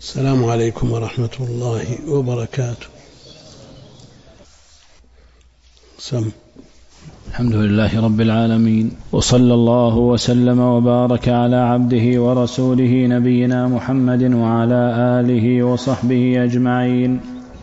السلام عليكم ورحمة الله وبركاته. الحمد لله رب العالمين، وصلى الله وسلم وبارك على عبده ورسوله نبينا محمد وعلى آله وصحبه أجمعين.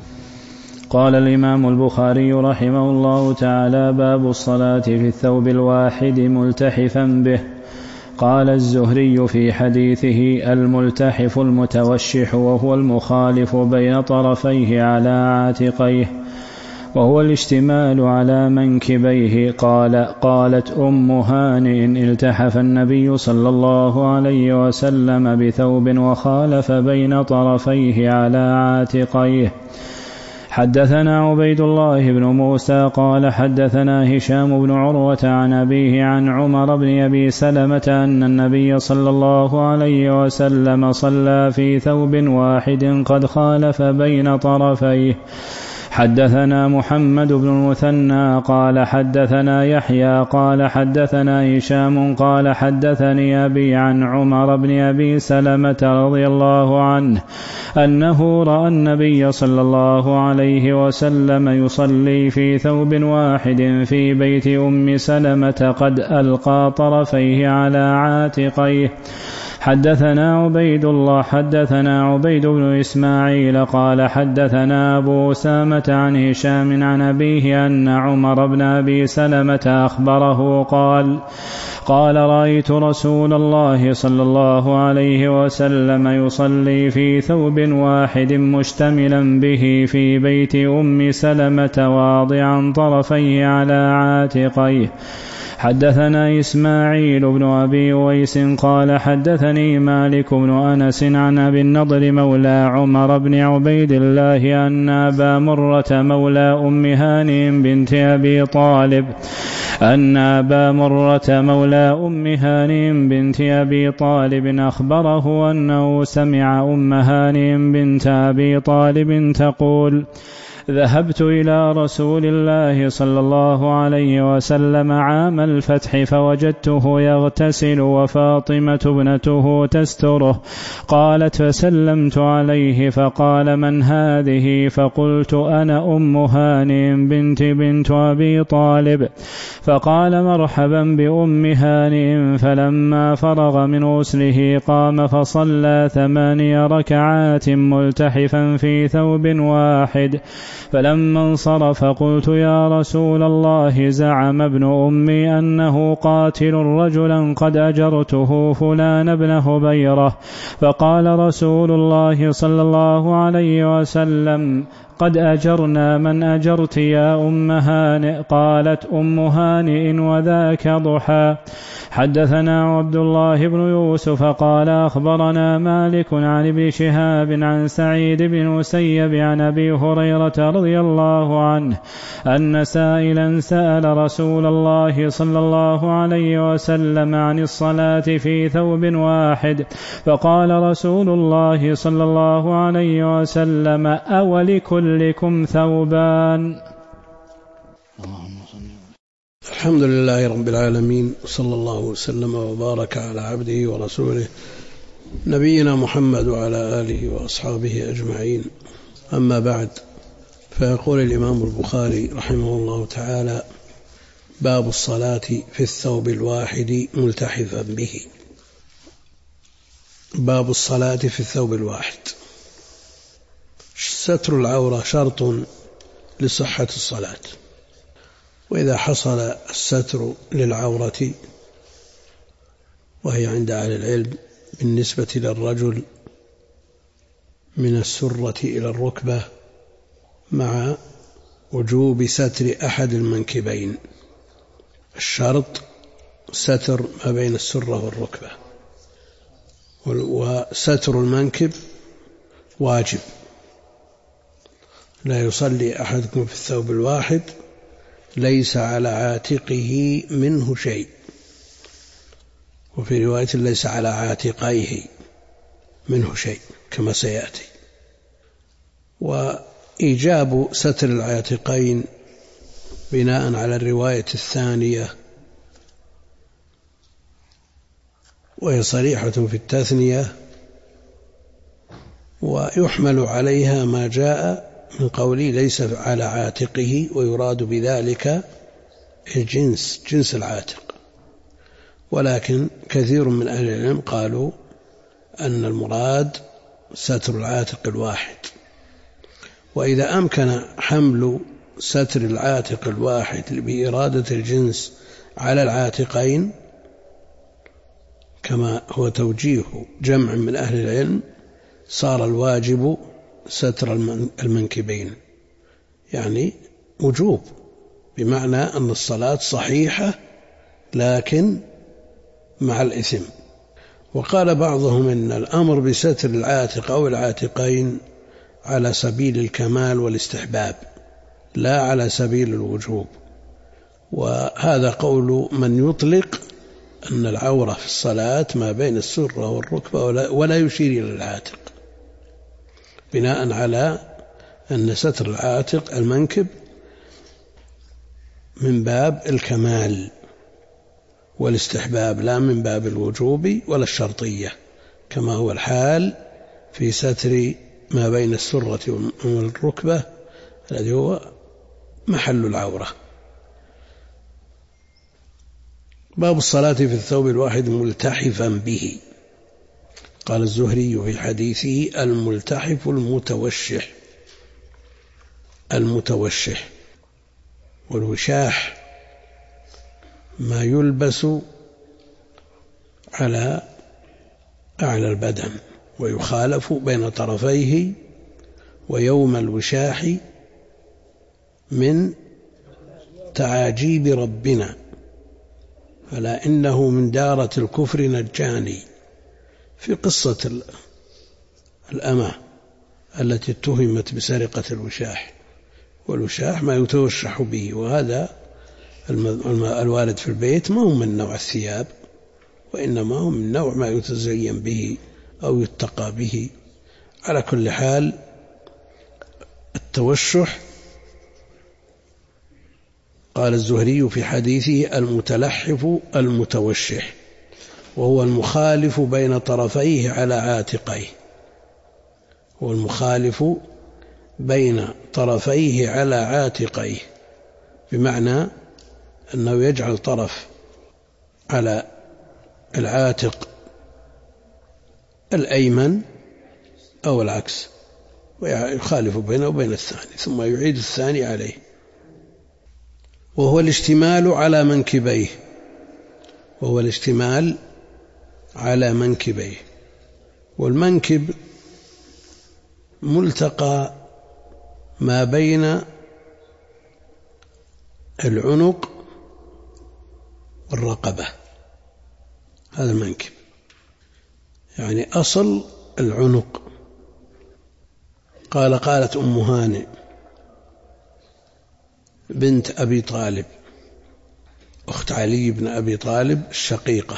قال الإمام البخاري رحمه الله تعالى: باب الصلاة في الثوب الواحد ملتحفا به. قال الزهري في حديثه: الملتحف المتوشح، وهو المخالف بين طرفيه على عاتقيه، وهو الاشتمال على منكبيه. قالت أم هانئ: التحف النبي صلى الله عليه وسلم بثوب وخالف بين طرفيه على عاتقيه. حدثنا عبيد الله بن موسى قال حدثنا هشام بن عروة عن أبيه عن عمر بن أبي سلمة أن النبي صلى الله عليه وسلم صلى في ثوب واحد قد خالف بين طرفيه. حدثنا محمد بن المثنى قال حدثنا يحيى قال حدثنا هشام قال حدثني أبي عن عمر بن أبي سلمة رضي الله عنه أنه رأى النبي صلى الله عليه وسلم يصلي في ثوب واحد في بيت أم سلمة قد ألقى طرفيه على عاتقيه. حدثنا عبيد بن إسماعيل قال حدثنا أبو أسامة عن هشام عن أبيه أن عمر بن أبي سلمة أخبره قال رأيت رسول الله صلى الله عليه وسلم يصلي في ثوب واحد مشتملا به في بيت أم سلمة واضعا طرفيه على عاتقيه. حدثنا إسماعيل بن أبي أويس قال حدثني مالك بن أنس عن أبي النضر مولى عمر بن عبيد الله أن أبا مرة مولى أم هانئ بنت أبي طالب أخبره أنه سمع أم هانئ بنت أبي طالب تقول: ذهبت إلى رسول الله صلى الله عليه وسلم عام الفتح فوجدته يغتسل وفاطمة ابنته تستره. قالت: فسلمت عليه فقال: من هذه؟ فقلت: أنا أم هانئ بنت أبي طالب. فقال: مرحبا بأم هانئ. فلما فرغ من غسله قام فصلى 8 ركعات ملتحفا في ثوب واحد. فلما انصرف قلت: يا رسول الله، زعم ابن أمي أنه قاتل رجلا قد أجرته فلان بن هبيرة. فقال رسول الله صلى الله عليه وسلم: قد أجرنا من أجرت يا أم هانئ؟ قالت أم هانئ: وذاك ضحى. حدثنا عبد الله بن يوسف قال أخبرنا مالك عن ابن شهاب عن سعيد بن مسيب عن أبي هريرة رضي الله عنه أن سائلا سأل رسول الله صلى الله عليه وسلم عن الصلاة في ثوب واحد. فقال رسول الله صلى الله عليه وسلم: أولكلكم ثوبان؟ الحمد لله رب العالمين، صلى الله وسلم وبارك على عبده ورسوله نبينا محمد وعلى آله وأصحابه أجمعين. أما بعد، فيقول الإمام البخاري رحمه الله تعالى: باب الصلاة في الثوب الواحد ملتحفا به. باب الصلاة في الثوب الواحد. ستر العورة شرط لصحة الصلاة، وإذا حصل الستر للعورة، وهي عند أهل العلم بالنسبة للرجل من السرة إلى الركبة مع وجوب ستر أحد المنكبين، الشرط ستر ما بين السرة والركبة، وستر المنكب واجب. لا يصلي أحدكم في الثوب الواحد ليس على عاتقه منه شيء، وفي رواية ليس على عاتقيه منه شيء كما سيأتي. وإيجاب ستر العاتقين بناء على الرواية الثانية، وهي صريحة في التثنية، ويحمل عليها ما جاء من قوله ليس على عاتقه، ويراد بذلك جنس العاتق. ولكن كثير من أهل العلم قالوا أن المراد ستر العاتق الواحد، وإذا أمكن حمل ستر العاتق الواحد بإرادة الجنس على العاتقين كما هو توجيه جمع من أهل العلم، صار الواجب ستر المنكبين، يعني وجوب، بمعنى أن الصلاة صحيحة لكن مع الإثم. وقال بعضهم إن الأمر بستر العاتق أو العاتقين على سبيل الكمال والاستحباب لا على سبيل الوجوب، وهذا قول من يطلق أن العورة في الصلاة ما بين السرة والركبة ولا يشير إلى العاتق، بناء على أن ستر العاتق المنكب من باب الكمال والاستحباب لا من باب الوجوب ولا الشرطية، كما هو الحال في ستر ما بين السرة والركبة الذي هو محل العورة. باب الصلاة في الثوب الواحد ملتحفا به. قال الزهري في حديثه الملتحف المتوشح، والوشاح ما يلبس على أعلى البدن ويخالف بين طرفيه، ويوم الوشاح من تعاجيب ربنا، فلا إنه من دارة الكفر نجاني، في قصة الأمة التي اتهمت بسرقة الوشاح، والوشاح ما يتوشح به، وهذا الوارد في البيت ما هو من نوع الثياب، وإنما هو من نوع ما يتزين به أو يتقى به. على كل حال التوشح قال الزهري في حديثه المتلحف المتوشح، وهو المخالف بين طرفيه على عاتقيه، هو المخالف بين طرفيه على عاتقيه، بمعنى أنه يجعل طرف على العاتق الأيمن أو العكس، ويخالف بينه وبين الثاني ثم يعيد الثاني عليه، وهو الاشتمال على منكبيه، والمنكب ملتقى ما بين العنق والرقبة، هذا المنكب، يعني أصل العنق. قالت أم هانئ بنت أبي طالب أخت علي بن أبي طالب الشقيقة،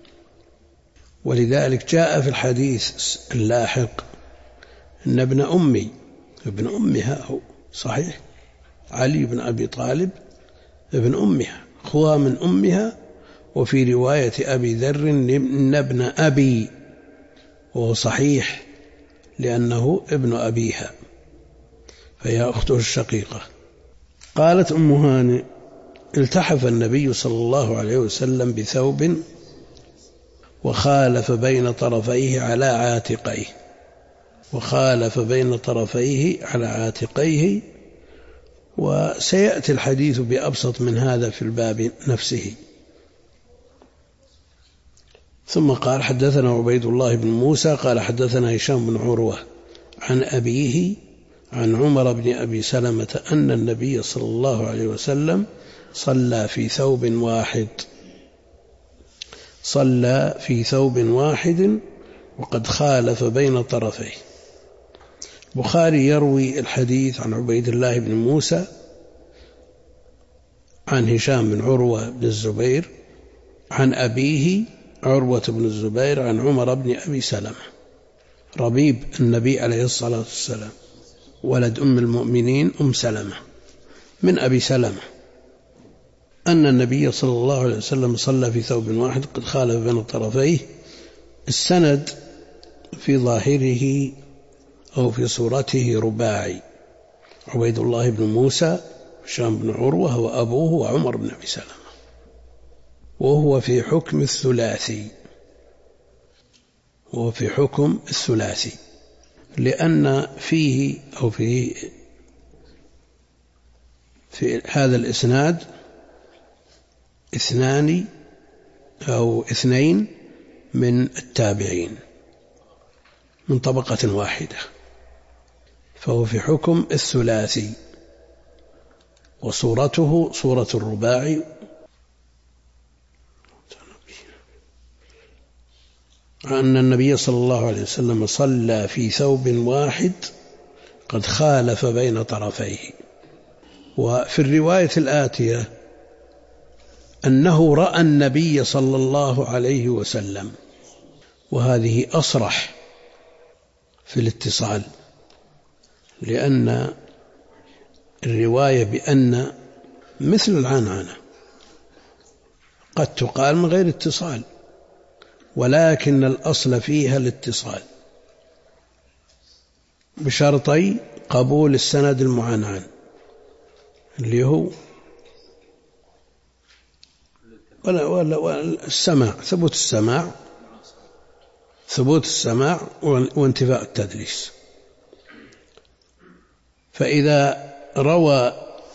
ولذلك جاء في الحديث اللاحق إن ابن أمها هو صحيح، علي بن أبي طالب ابن أمها، أخوها من أمها، وفي رواية أبي ذر إن ابن أبي، وهو صحيح لأنه ابن أبيها، فهي أخته الشقيقة. قالت أم هانئ التحف النبي صلى الله عليه وسلم بثوب وخالف بين طرفيه على عاتقيه، وسيأتي الحديث بأبسط من هذا في الباب نفسه. ثم قال حدثنا عبيد الله بن موسى قال حدثنا هشام بن عروة عن أبيه عن عمر بن أبي سلمة أن النبي صلى الله عليه وسلم صلى في ثوب واحد وقد خالف بين طرفيه. البخاري يروي الحديث عن عبيد الله بن موسى عن هشام بن عروة بن الزبير عن أبيه عروة بن الزبير عن عمر بن أبي سلمة ربيب النبي عليه الصلاة والسلام، ولد أم المؤمنين أم سلمة من أبي سلمة، أن النبي صلى الله عليه وسلم صلى في ثوب واحد قد خالف بين طرفيه. السند في ظاهره أو في صورته رباعي: عبيد الله بن موسى، هشام بن عروة، وأبوه وعمر بن أبي سلمة. وهو في حكم الثلاثي، وهو في حكم الثلاثي، لأن فيه أو في هذا الإسناد اثنين من التابعين من طبقة واحدة، فهو في حكم الثلاثي، وصورته صورة الرباعي. أن النبي صلى الله عليه وسلم صلى في ثوب واحد قد خالف بين طرفيه. وفي الرواية الآتية أنه رأى النبي صلى الله عليه وسلم، وهذه أصرح في الاتصال، لأن الرواية بأن مثل العنعنة قد تقال من غير اتصال، ولكن الأصل فيها الاتصال بشرطي قبول السند المعنعن، اللي هو ولا السماع، ثبوت السماع وانتفاء التدليس. فإذا روى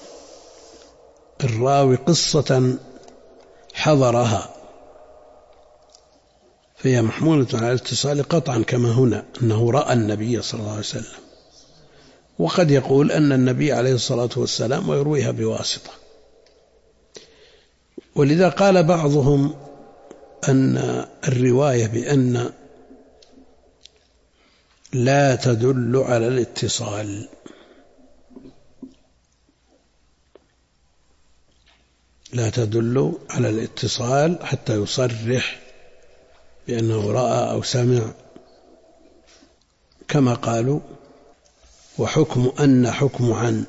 الراوي قصة حضرها فهي محمولة على الاتصال قطعا، كما هنا أنه رأى النبي صلى الله عليه وسلم، وقد يقول أن النبي عليه الصلاة والسلام ويرويها بواسطة. ولذا قال بعضهم أن الرواية بأن لا تدل على الاتصال، لا تدل على الاتصال حتى يصرح بأنه رأى أو سمع، كما قالوا: وحكم أن حكم عن،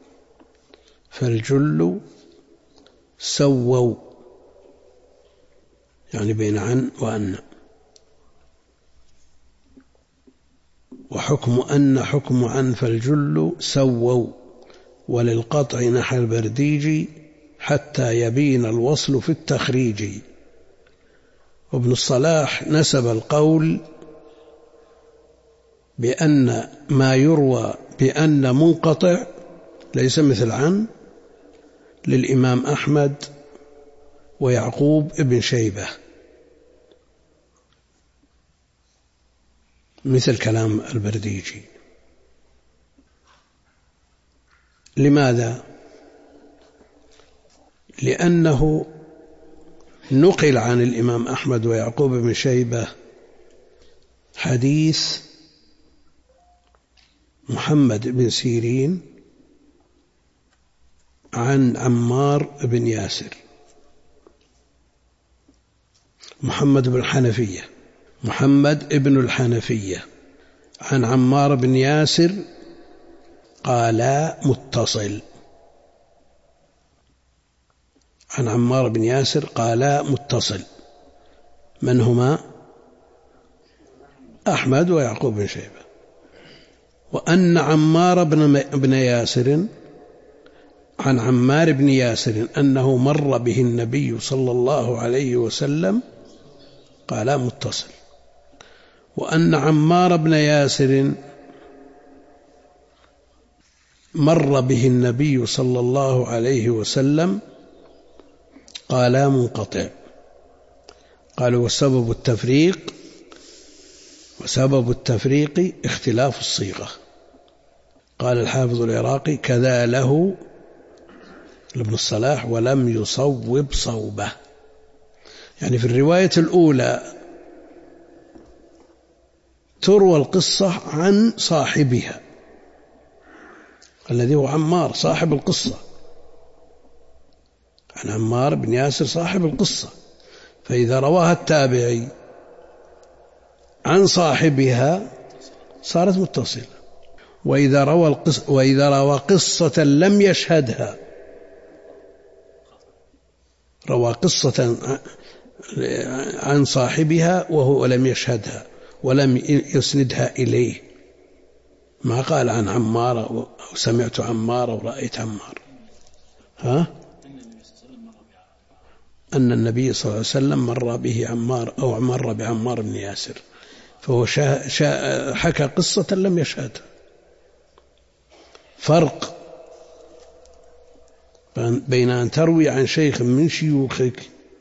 فالجل سووا، يعني بين عن وأن. وحكم أن حكم عن، فالجل سووا، وللقطع نحى البرديج، حتى يبين الوصل في التخريج. وابن الصلاح نسب القول بأن ما يروى بأن منقطع ليس مثل عن للإمام أحمد ويعقوب ابن شيبة، مثل كلام البرديجي. لماذا؟ لأنه نقل عن الإمام أحمد ويعقوب بن شيبة حديث محمد بن سيرين عن عمار بن ياسر، محمد بن الحنفية عن عمار بن ياسر قال متصل، عن عمار بن ياسر قال متصل. من هما؟ أحمد ويعقوب بن شيبة. وأن عمار بن ياسر عن عمار بن ياسر أنه مر به النبي صلى الله عليه وسلم قال متصل. وأن عمار بن ياسر مر به النبي صلى الله عليه وسلم قال منقطع. قالوا: وسبب التفريق اختلاف الصيغة. قال الحافظ العراقي: كذا له لابن الصلاح ولم يصوب صوبه. يعني في الرواية الأولى تروى القصة عن صاحبها الذي هو عمار صاحب القصة، عن عمار بن ياسر صاحب القصة، فإذا رواها التابعي عن صاحبها صارت متصلة. وإذا روى قصة لم يشهدها، روى قصة عن صاحبها وهو لم يشهدها ولم يسندها إليه، ما قال عن عمار أو سمعت عمار أو رأيت عمار. أن النبي صلى الله عليه وسلم مر به عمار أو مر بعمار بن ياسر، فهو حكى قصة لم يشهدها. فرق بين أن تروي عن شيخ من شيوخك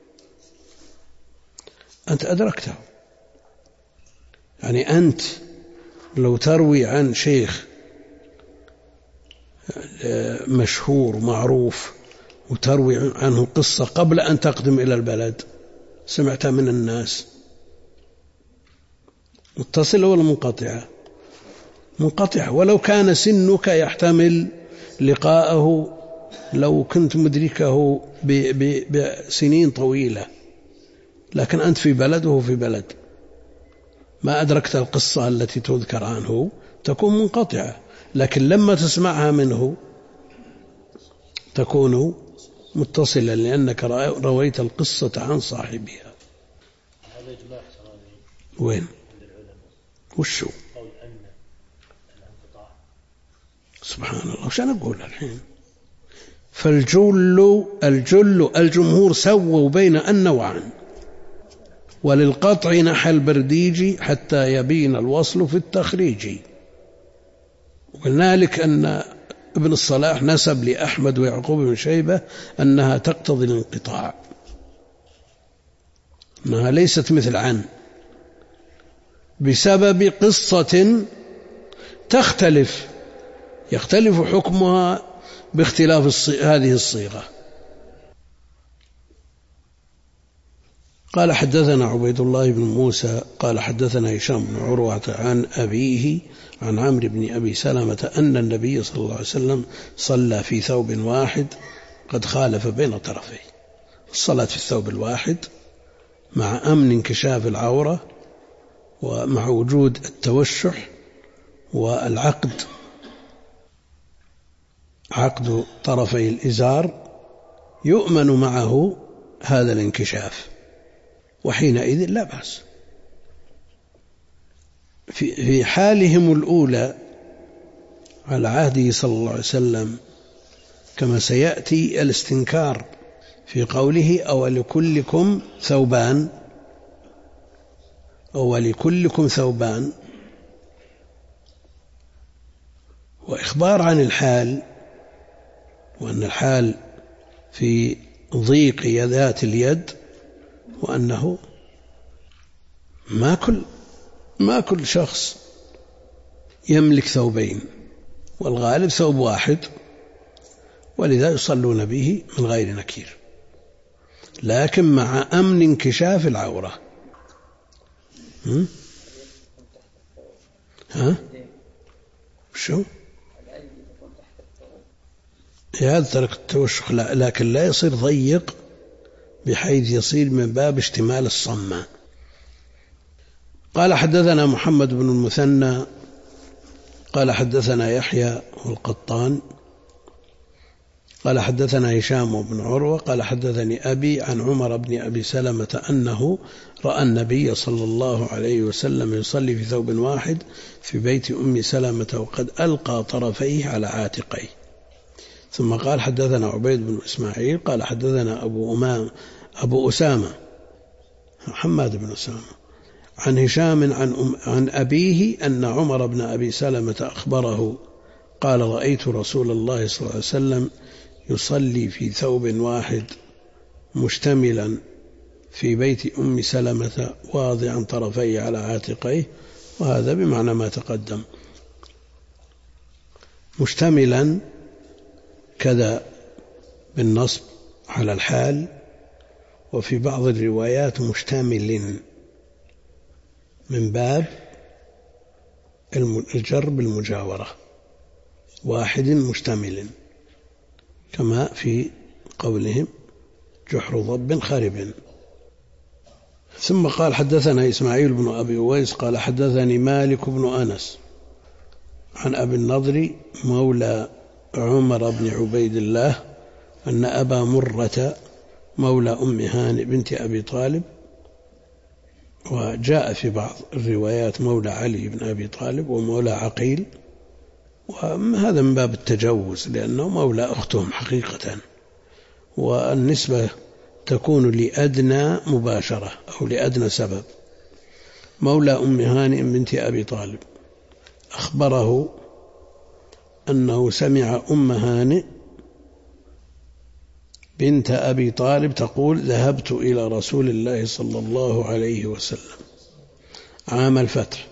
أنت أدركته، يعني أنت لو تروي عن شيخ مشهور معروف وتروي عنه قصة قبل أن تقدم إلى البلد، سمعتها من الناس، متصلة ولا منقطعة؟ منقطعة، ولو كان سنك يحتمل لقاءه لو كنت مدركه بسنين طويلة، لكن أنت في بلد وهو في بلد، ما أدركت القصة التي تذكر عنه، تكون منقطعة، لكن لما تسمعها منه تكون متصلا لأنك رويت القصة عن صاحبها. هذا إجماع وين؟ وشو؟ سبحان الله، وش أنا أقول الحين؟ الجمهور سووا بين النوعين، وللقطع نحى البرديجي حتى يبين الوصل في التخريج. وذلك أن ابن الصلاح نسب لأحمد ويعقوب بن شيبة أنها تقتضي الانقطاع، أنها ليست مثل عن، بسبب قصة يختلف حكمها باختلاف هذه الصيغة. قال حدثنا عبيد الله بن موسى قال حدثنا هشام بن عروة عن أبيه عن عمرو بن أبي سلمة أن النبي صلى الله عليه وسلم صلى في ثوب واحد قد خالف بين طرفيه. الصلاة في الثوب الواحد مع أمن انكشاف العورة ومع وجود التوشح والعقد، عقد طرفي الإزار يؤمن معه هذا الانكشاف، وحينئذ لا بأس. في حالهم الأولى على عهده صلى الله عليه وسلم كما سيأتي الاستنكار في قوله أولكلكم ثوبان، وإخبار عن الحال، وأن الحال في ضيق ذات اليد، وأنه ما كل شخص يملك ثوبين، والغالب ثوب واحد، ولذا يصلون به من غير نكير، لكن مع أمن انكشاف العورة. شو هذا ترك التوشخ، لكن لا يصير ضيق بحيث يصير من باب اشتمال الصمة. قال حدثنا محمد بن المثنى قال حدثنا يحيى والقطان قال حدثنا هشام بن عروة قال حدثني أبي عن عمر بن أبي سلمة أنه رأى النبي صلى الله عليه وسلم يصلي في ثوب واحد في بيت أم سلمة وقد ألقى طرفيه على عاتقيه. ثم قال حدثنا عبيد بن إسماعيل قال حدثنا أبو أسامة محمد بن أسامة عن هشام عن أبيه أن عمر بن أبي سلمة أخبره قال رأيت رسول الله صلى الله عليه وسلم يصلي في ثوب واحد مشتملا في بيت أم سلمة واضعا طرفيه على عاتقيه، وهذا بمعنى ما تقدم، مشتملا كذا بالنصب على الحال، وفي بعض الروايات مشتمل من باب الجر بالمجاورة، واحد مشتمل، كما في قولهم جحر ضب خرب. ثم قال حدثنا إسماعيل بن أبي أويس قال حدثني مالك بن أنس عن أبي النضر مولى عمر بن عبيد الله أن أبا مرة مولى أم هانئ بنت أبي طالب، وجاء في بعض الروايات مولى علي بن أبي طالب ومولى عقيل وهذا من باب التجوز لأنه مولى أختهم حقيقة، والنسبة تكون لأدنى مباشرة أو لأدنى سبب. مولى أم هانئ بنت أبي طالب أخبره أنه سمع أم هانئ بنت أبي طالب تقول: ذهبت إلى رسول الله صلى الله عليه وسلم عام الفتح،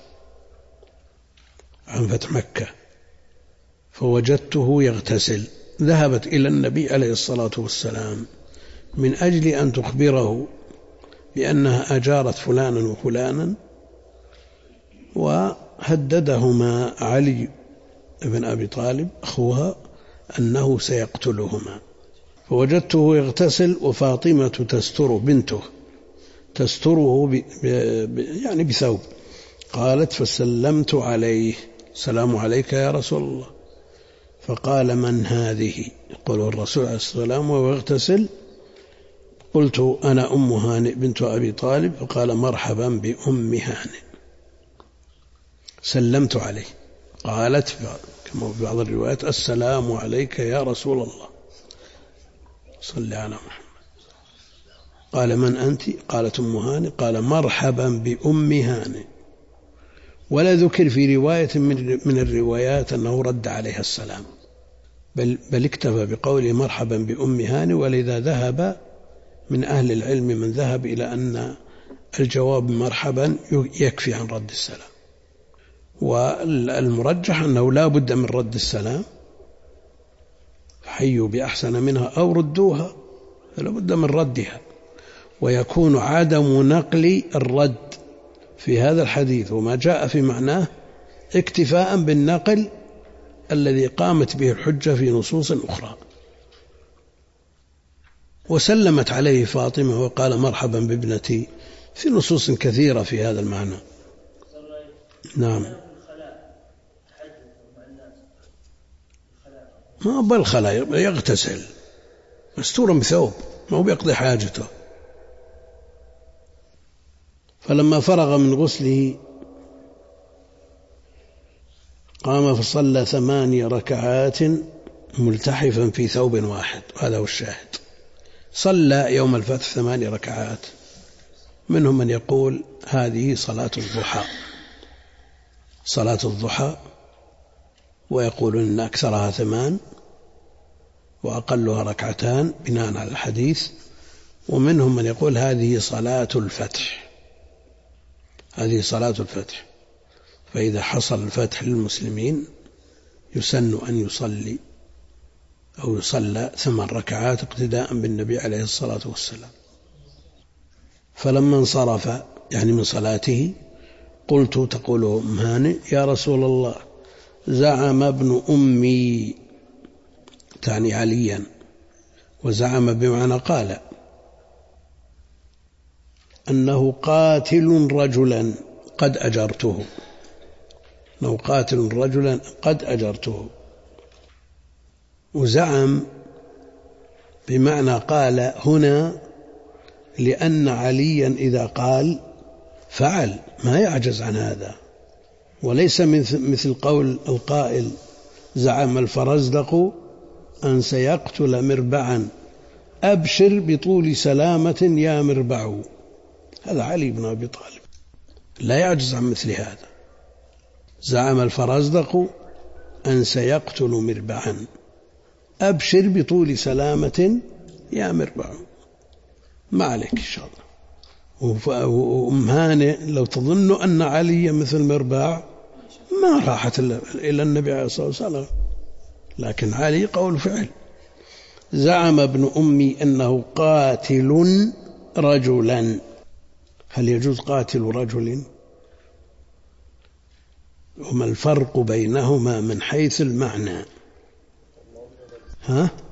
عام فتح مكة، فوجدته يغتسل. ذهبت إلى النبي عليه الصلاة والسلام من أجل أن تخبره بأنها أجارت فلانا وفلانا، وهددهما علي بن أبي طالب أخوها أنه سيقتلهما. فوجدته يغتسل وفاطمة تستره بنته تستره يعني بثوب. قالت: فسلمت عليه: السلام عليك يا رسول الله. فقال: من هذه؟ يقول الرسول عليه الصلاة والسلام وهو يغتسل. قلت: أنا أم هانئ بنت أبي طالب. فقال: مرحبا بأم هانئ. سلمت عليه. قالت كما في بعض الروايات: السلام عليك يا رسول الله، صل على محمد. قال: من أنت؟ قالت: أم هانئ. قال: مرحبا بأم هانئ. ولا ذكر في رواية من الروايات أنه رد عليها السلام، بل اكتفى بقوله مرحبا بأم هانئ. ولذا ذهب من أهل العلم من ذهب إلى أن الجواب مرحبا يكفي عن رد السلام، والمرجح أنه لا بد من رد السلام، حيوا بأحسن منها أو ردوها، فلا بد من ردها. ويكون عدم نقل الرد في هذا الحديث وما جاء في معناه اكتفاء بالنقل الذي قامت به الحجة في نصوص أخرى. وسلمت عليه فاطمة وقال: مرحبا بابنتي، في نصوص كثيرة في هذا المعنى. نعم. ما بالخلا يغتسل مستورا بثوب، ما هو بيقضي حاجته. فلما فرغ من غسله قام فصلى 8 ركعات ملتحفا في ثوب واحد. هذا هو الشاهد. صلى يوم الفتح 8 ركعات، منهم من يقول هذه صلاة الضحى، صلاة الضحى، ويقولون أن أكثرها 8 وأقلها 2 بناء على الحديث. ومنهم من يقول هذه صلاة الفتح، هذه صلاة الفتح. فإذا حصل الفتح للمسلمين يسن أن يصلي أو يصلى 8 ركعات اقتداء بالنبي عليه الصلاة والسلام. فلما انصرف يعني من صلاته قلت، تقول أم هانئ: يا رسول الله، زعم ابن أمي، تعني عليا، وزعم بمعنى قال، أنه قاتل رجلا قد أجرته، أنه قاتل رجلا قد أجرته. وزعم بمعنى قال هنا لأن عليا إذا قال فعل، ما يعجز عن هذا، وليس مثل قول القائل: زعم الفرزدق أن سيقتل مربعا، أبشر بطول سلامة يا مربع. هذا علي بن أبي طالب لا يعجز عن مثل هذا. زعم الفرزدق أن سيقتل مربعا، أبشر بطول سلامة يا مربع. ما عليك إن شاء الله. وأم هانئ لو تظن أن علي مثل مرباع ما راحت إلى النبي عليه الصلاة والسلام، لكن علي قول فعل. زعم ابن أمي أنه قاتل رجلا. هل يجوز قاتل رجل؟ وما الفرق بينهما من حيث المعنى؟ ها؟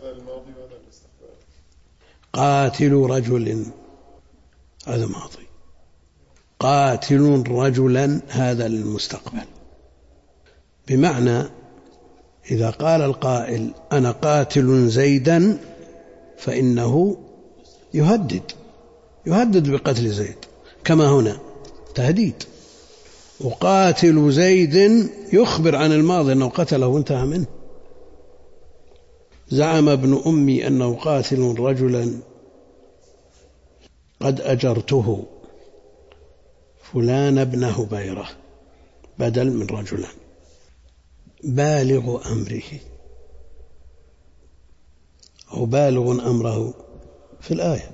قاتل رجل هذا ماضي، قاتل رجلا هذا للمستقبل. بمعنى إذا قال القائل أنا قاتل زيدا فإنه يهدد بقتل زيد، كما هنا تهديد. وقاتل زيد يخبر عن الماضي أنه قتله وانتهى منه. زعم ابن أمي أنه قاتل رجلا قد أجرته فلان ابن هبيرة بدل من رجلا. بالغ أمره أو بالغ أمره في الآية،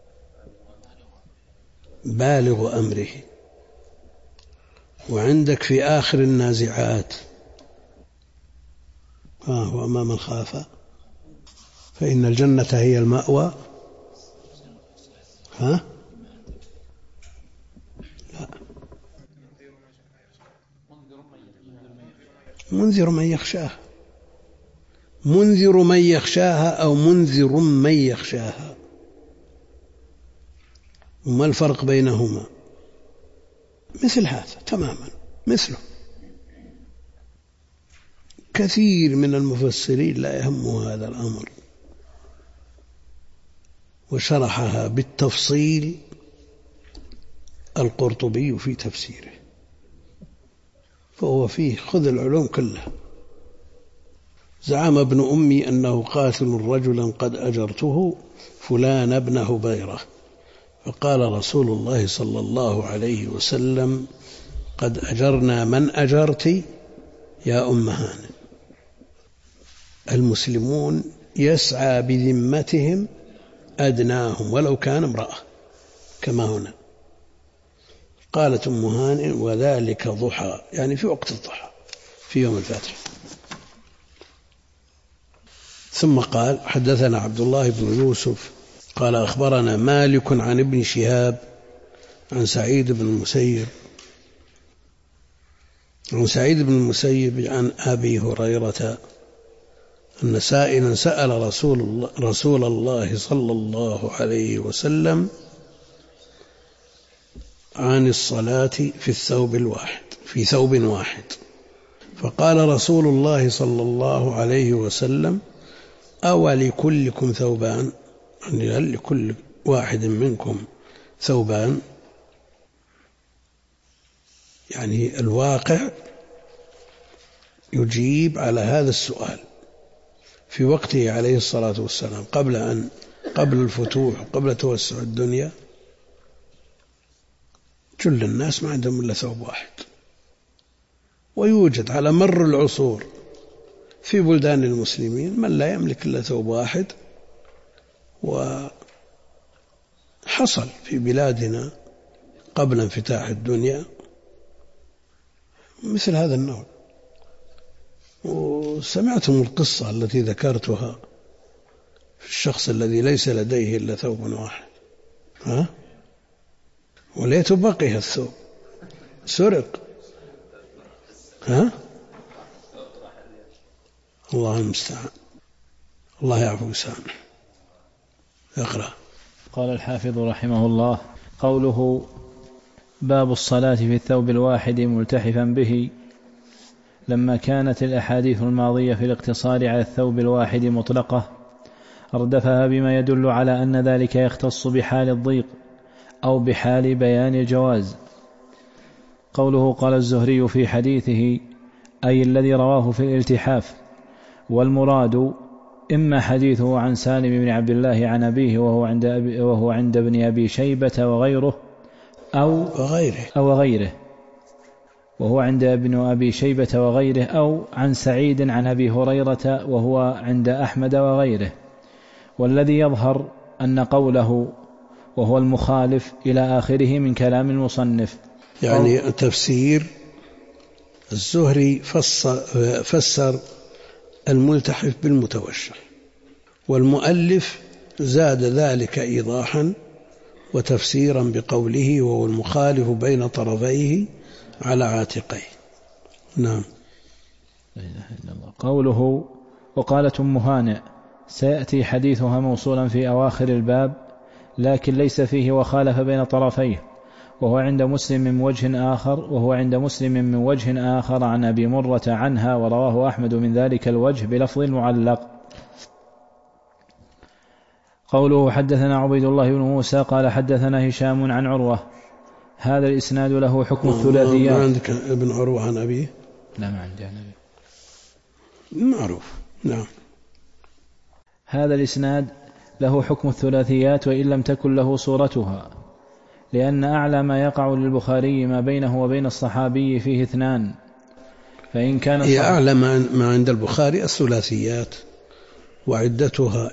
بالغ أمره. وعندك في آخر النازعات وأما من خاف فإن الجنة هي المأوى. لا، منذر من يخشاها، منذر من يخشاها أو منذر من يخشاها. وما الفرق بينهما؟ مثل هذا تماما، مثله. كثير من المفسرين لا يهمه هذا الأمر، وشرحها بالتفصيل القرطبي في تفسيره، فهو فيه خذ العلوم كلها. زعم ابن أمي أنه قاتل رجلا قد أجرته فلان ابن هبيرة، فقال رسول الله صلى الله عليه وسلم: قد أجرنا من أجرت يا أم هانئ. المسلمون يسعى بذمتهم أدناهم ولو كان امرأة، كما هنا قالت أم هانئ: وذلك ضحى، يعني في وقت الضحى في يوم الفتح. ثم قال: حدثنا عبد الله بن يوسف قال أخبرنا مالك عن ابن شهاب عن سعيد بن المسيب عن أبي هريرة أن سائلا سأل رسول الله صلى الله عليه وسلم عن الصلاة في ثوب واحد، فقال رسول الله صلى الله عليه وسلم: أولكلكم ثوبان؟ يعني هل لكل واحد منكم ثوبان؟ يعني الواقع يجيب على هذا السؤال في وقته عليه الصلاة والسلام، قبل الفتوح وقبل توسع الدنيا كل الناس ما عندهم إلا ثوب واحد. ويوجد على مر العصور في بلدان المسلمين من لا يملك إلا ثوب واحد، وحصل في بلادنا قبل انفتاح الدنيا مثل هذا النوع. وسمعتم القصة التي ذكرتها في الشخص الذي ليس لديه إلا ثوب واحد، وليت بقي الثوب سرق. الله المستعان، الله يعفو ويسامح. اقرأ. قال الحافظ رحمه الله: قوله باب الصلاة في الثوب الواحد ملتحفا به، لما كانت الأحاديث الماضية في الاقتصار على الثوب الواحد مطلقة أردفها بما يدل على أن ذلك يختص بحال الضيق أو بحال بيان الجواز. قوله قال الزهري في حديثه أي الذي رواه في الالتحاف، والمراد إما حديثه عن سالم بن عبد الله عن أبيه وهو عند ابن أبي شيبة وغيره وهو عند ابن أبي شيبة وغيره، أو عن سعيد عن أبي هريرة وهو عند أحمد وغيره. والذي يظهر أن قوله وهو المخالف إلى آخره من كلام المصنف. يعني تفسير الزهري فسر الملتحف بالمتوشح، والمؤلف زاد ذلك إيضاحا وتفسيرا بقوله وهو المخالف بين طرفيه على عاتقيه. نعم. قوله وقالت أم هانئ سيأتي حديثها موصولا في أواخر الباب، لكن ليس فيه وخالف بين طرفيه، وهو عند مسلم من وجه آخر عن أبي مرة عنها، ورواه أحمد من ذلك الوجه بلفظ المعلق. قوله حدثنا عبيد الله بن موسى قال حدثنا هشام عن عروة هذا الإسناد له حكم الثلاثيات. ما عندك ابن عروة عن أبيه؟ لا، ما عندي عن أبيه. معروف. نعم. هذا الإسناد له حكم الثلاثيات وإن لم تكن له صورتها، لأن أعلى ما يقع للبخاري ما بينه وبين الصحابي فيه 2. فإن كان هي أعلى ما عند البخاري الثلاثيات، وعدتها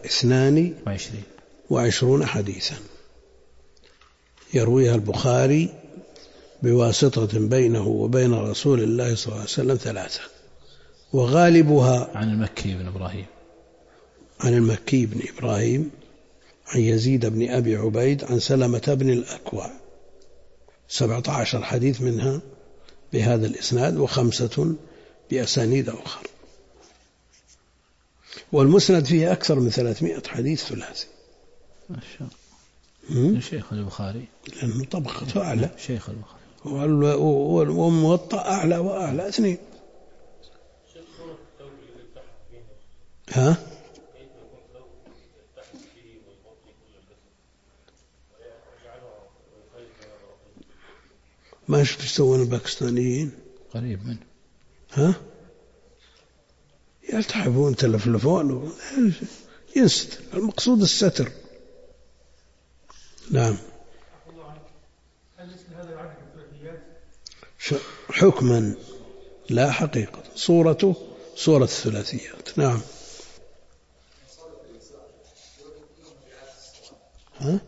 22 حديثا يرويها البخاري بواسطة بينه وبين رسول الله صلى الله عليه وسلم 3، وغالبها عن المكي بن إبراهيم عن يزيد بن أبي عبيد عن سلمة بن الأكوع، 17 حديث منها بهذا الإسناد، و5 بأسانيد أخرى. والمسند فيه أكثر من 300 حديث ثلاثي. ما شاء الله. شيخ البخاري لأنه طبقته أعلى. شيخ البخاري والموطأ أعلى وأعلى 2. ها؟ ما شفت يسوون الباكستانيين؟ قريب منه. ها؟ يلتحفون تلفلفون ينستر، المقصود الستر. نعم. حكما لا حقيقة، صورته صورة الثلاثيات. نعم. ها؟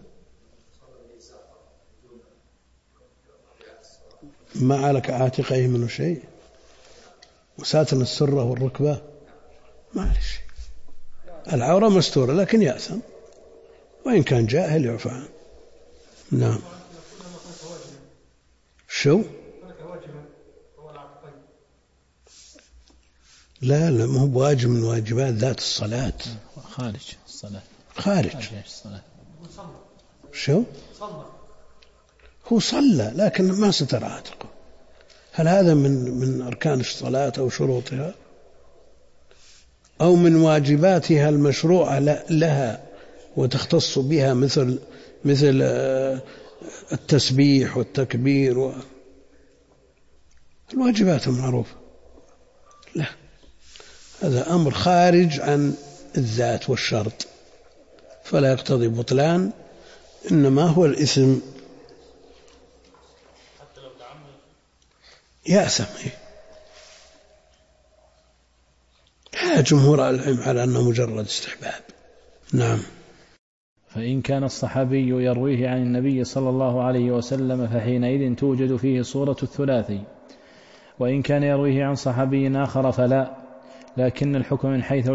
ما عليك عاتقيه منه شيء، وساتن السرة والركبة ما عليه شيء، العورة مستورة لكن يأثم، وإن كان جاهل يعفى عنه. نعم. شو؟ لا ما هو بواجب من واجبات ذات الصلاة، خارج الصلاة. خارج الصلاة. شو؟ هو صلى لكن ما ستر عاتقه. هل هذا من أركان الصلاة أو شروطها أو من واجباتها المشروعة لها وتختص بها مثل التسبيح والتكبير الواجبات المعروفة؟ لا، هذا أمر خارج عن الذات والشرط، فلا يقتضي بطلان، إنما هو الإثم. يأثم. هذا جمهور العلم على أنه مجرد استحباب. نعم. فإن كان الصحابي يرويه عن النبي صلى الله عليه وسلم فحينئذ توجد فيه صورة الثلاثي، وإن كان يرويه عن صحابي آخر فلا، لكن الحكم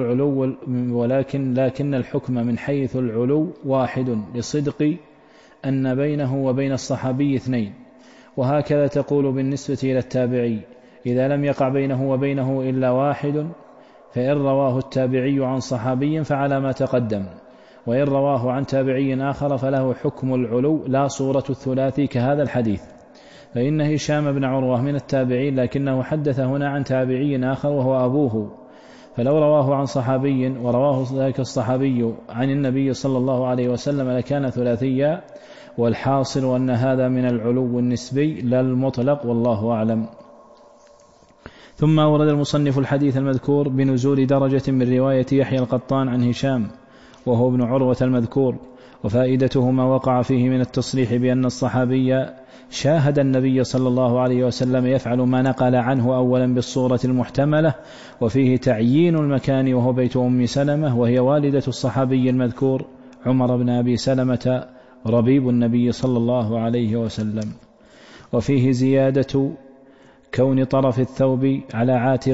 من حيث العلو واحد، لصدق أن بينه وبين الصحابي 2. وهكذا تقول بالنسبة إلى التابعي، إذا لم يقع بينه وبينه إلا 1، فإن رواه التابعي عن صحابي فعلى ما تقدم، وإن رواه عن تابعي آخر فله حكم العلو لا صورة الثلاثي كهذا الحديث. فإن هشام بن عروة من التابعين، لكنه حدث هنا عن تابعي آخر وهو أبوه، فلو رواه عن صحابي ورواه ذلك الصحابي عن النبي صلى الله عليه وسلم لكان ثلاثيا، والحاصل أن هذا من العلو النسبي لا المطلق، والله أعلم. ثم أورد المصنف الحديث المذكور بنزول درجة من رواية يحيى القطان عن هشام وهو ابن عروة المذكور، وفائدته ما وقع فيه من التصريح بأن الصحابي شاهد النبي صلى الله عليه وسلم يفعل ما نقل عنه أولا بالصورة المحتملة، وفيه تعيين المكان وهو بيت أم سلمة، وهي والدة الصحابي المذكور عمر بن أبي سلمة ربيب النبي صلى الله عليه وسلم. وفيه زيادة كون طرفي الثوب على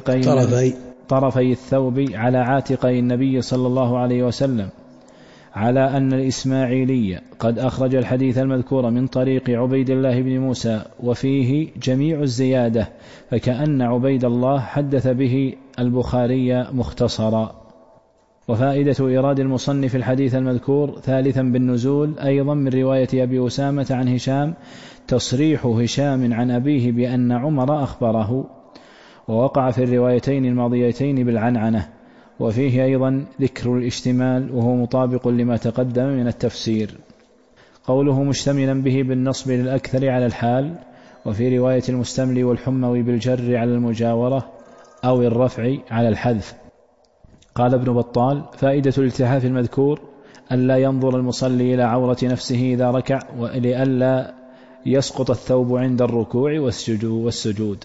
عاتقي النبي صلى الله عليه وسلم، على أن الإسماعيلي قد أخرج الحديث المذكور من طريق عبيد الله بن موسى، وفيه جميع الزيادة، فكأن عبيد الله حدث به البخاري مختصرا. وفائدة إيراد المصنف الحديث المذكور ثالثا بالنزول أيضا من رواية أبي أسامة عن هشام تصريح هشام عن أبيه بأن عمر أخبره، ووقع في الروايتين الماضيتين بالعنعنة. وفيه أيضا ذكر الاشتمال وهو مطابق لما تقدم من التفسير. قوله مشتملا به بالنصب للأكثر على الحال، وفي رواية المستملي والحموي بالجر على المجاورة أو الرفع على الحذف. قال ابن بطال: فائدة الالتحاف المذكور ألا ينظر المصلي إلى عورة نفسه إذا ركع، ولئلا يسقط الثوب عند الركوع والسجود.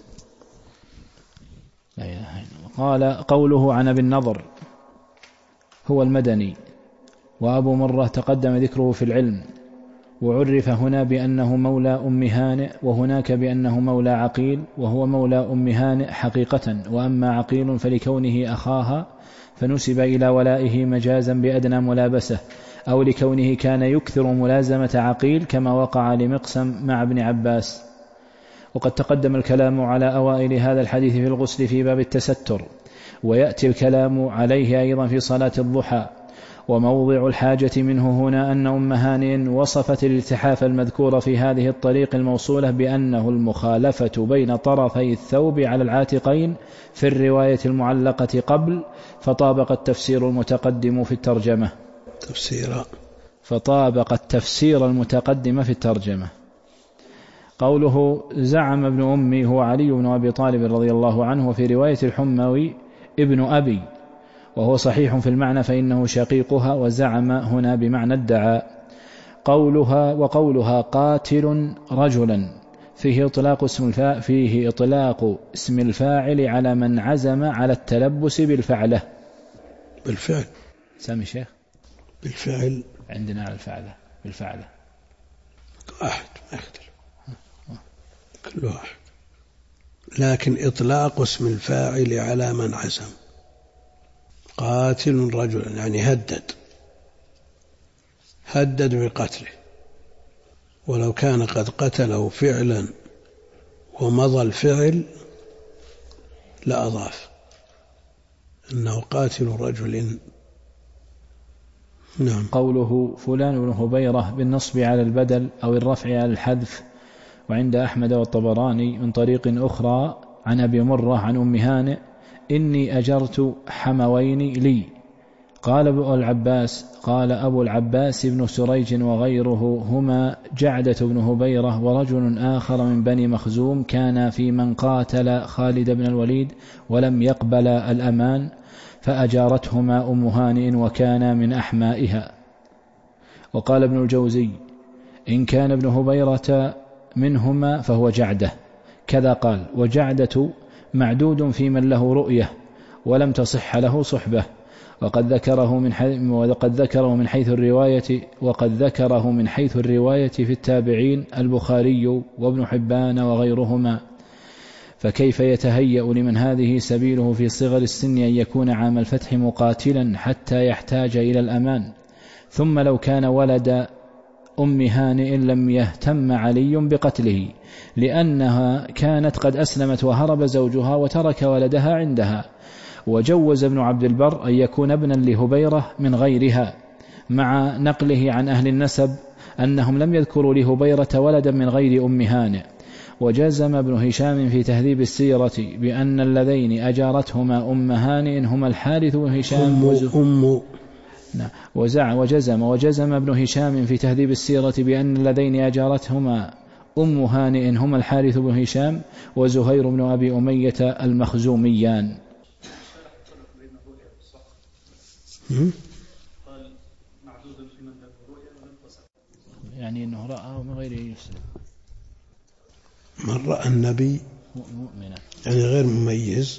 قال: قوله عن أبي النضر هو المدني، وأبو مرة تقدم ذكره في العلم، وعرف هنا بأنه مولى أم هانئ، وهناك بأنه مولى عقيل، وهو مولى أم هانئ حقيقة، وأما عقيل فلكونه أخاها فنسب إلى ولائه مجازا بأدنى ملابسة، أو لكونه كان يكثر ملازمة عقيل كما وقع لمقسم مع ابن عباس. وقد تقدم الكلام على أوائل هذا الحديث في الغسل في باب التستر، ويأتي الكلام عليه أيضا في صلاة الضحى. وموضع الحاجة منه هنا أن أم هانئ وصفت الالتحاف المذكور في هذه الطريق الموصولة بأنه المخالفة بين طرفي الثوب على العاتقين في الرواية المعلقة قبل، فطابق التفسير المتقدم في الترجمة. قوله زعم ابن أمي هو علي بن أبي طالب رضي الله عنه، وفي رواية الحموي ابن أبي، وهو صحيح في المعنى فإنه شقيقها، وزعم هنا بمعنى ادعى. وقولها قاتل رجلا فيه إطلاق اسم الفاعل على من عزم على التلبس بالفعل. سامي شيخ بالفعل عندنا على الفعلة بالفعلة واحد ما يختلف كل واحد، لكن إطلاق اسم الفاعل على من عزم. قاتل رجلا يعني هدد بقتله، ولو كان قد قتله فعلا ومضى الفعل لأضاف إنه قاتل رجل. نعم. قوله فلان بن هبيرة بالنصب على البدل أو الرفع على الحذف، وعند أحمد والطبراني من طريق أخرى عن أبي مرة عن أم هانئ: إني أجرت حموين لي. قال أبو العباس بن سريج وغيره هما جعدة بن هبيرة ورجل آخر من بني مخزوم كان في من قاتل خالد بن الوليد ولم يقبل الأمان، فأجارتهما أم هانئ وكان من أحمائها. وقال ابن الجوزي: إن كان ابن هبيرة منهما فهو جعدة. كذا قال: وجعدة معدود في من له رؤية ولم تصح له صحبة. وقد ذكره من حيث الرواية في التابعين البخاري وابن حبان وغيرهما. فكيف يتهيأ لمن هذه سبيله في صغر السن أن يكون عام الفتح مقاتلا حتى يحتاج إلى الأمان؟ ثم لو كان ولد أم هانئ لم يهتم علي بقتله، لأنها كانت قد أسلمت وهرب زوجها وترك ولدها عندها. وجوز ابن عبد البر أن يكون ابنا لهبيرة من غيرها، مع نقله عن أهل النسب أنهم لم يذكروا لهبيرة ولدا من غير أم هانئ. وجزم ابن هشام في تهذيب السيرة بأن اللذين أجارتهما أم هانئ هما الحارث وهشام وجزم ابن هشام في تهذيب السيرة بأن اللذين أجارتهما أم هانئ هما الحارث بن هشام وزهير بن أبي أمية المخزوميان. يعني أنه رأى من غير يسلم، من رأى النبي مؤمنا يعني غير مميز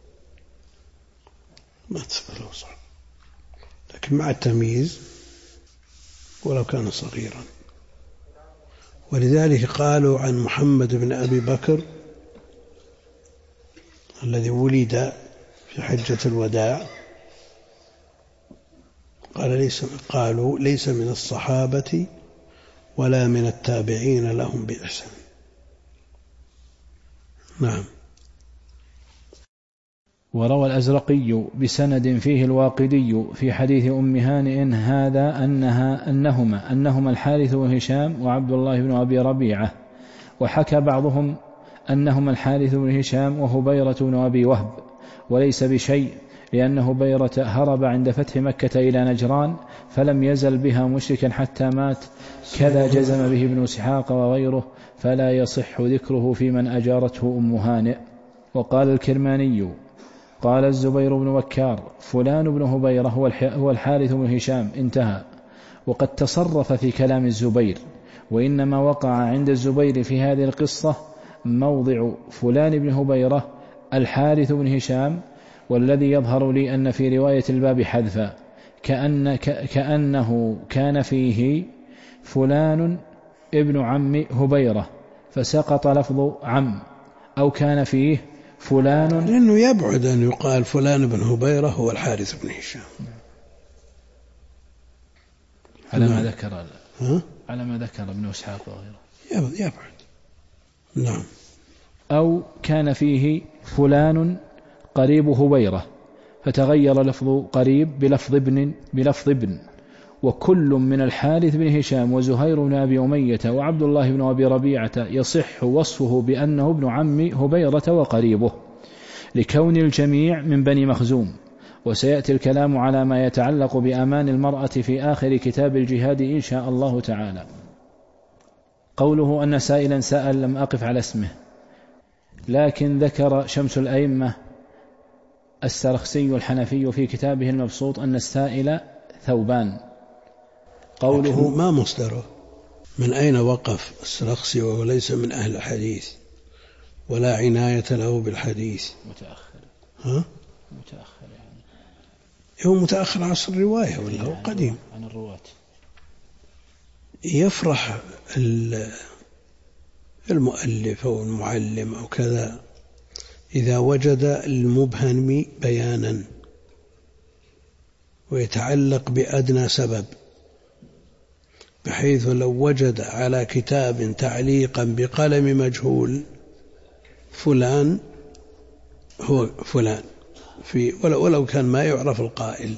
ما تسأله صعب، لكن مع التمييز ولو كان صغيرا. ولذلك قالوا عن محمد بن أبي بكر الذي ولد في حجة الوداع، قالوا ليس من الصحابة ولا من التابعين لهم بإحسان. نعم. وروى الأزرقي بسند فيه الواقدي في حديث أم هانئ هذا أنهما الحارث وهشام وعبد الله بن أبي ربيعة، وحكى بعضهم أنهما الحارث بن هشام وهبيرة بن أبي وهب، وليس بشيء لأن هبيرة هرب عند فتح مكة إلى نجران فلم يزل بها مشركا حتى مات، كذا جزم به ابن إسحاق وغيره، فلا يصح ذكره في من أجارته أم هانئ. وقال الكرماني قال الزبير بن بكار فلان بن هبيرة هو الحارث بن هشام، انتهى. وقد تصرف في كلام الزبير، وإنما وقع عند الزبير في هذه القصة موضع فلان بن هبيرة الحارث بن هشام، والذي يظهر لي أن في رواية الباب حذفا كأنه كان فيه فلان ابن عم هبيرة فسقط لفظ عم، أو كان فيه فلان، لأنه يبعد أن يقال فلان بن هبيرة هو الحارث بن هشام على ما ذكر ابن إسحاق وغيره، يبعد. نعم. أو كان فيه فلان قريب هبيرة فتغير لفظ قريب بلفظ ابن، وكل من الحارث بن هشام وزهير بن أبي أمية وعبد الله بن أبي ربيعة يصح وصفه بأنه ابن عم هبيرة وقريبه، لكون الجميع من بني مخزوم. وسيأتي الكلام على ما يتعلق بأمان المرأة في آخر كتاب الجهاد إن شاء الله تعالى. قوله أن سائلا سأل، لم أقف على اسمه، لكن ذكر شمس الأئمة السرخسي الحنفي في كتابه المبسوط أن السائل ثوبان. قوله ما مصدره، من أين وقف السرخسي وهو ليس من أهل الحديث ولا عناية له بالحديث؟ متأخر يعني. هو متأخر عصر الرواية ولا هو قديم؟ عن الرواة. يفرح المؤلف أو المعلم أو كذا إذا وجد المبهم بيانا ويتعلق بأدنى سبب، بحيث لو وجد على كتاب تعليقا بقلم مجهول فلان هو فلان ولو كان ما يعرف القائل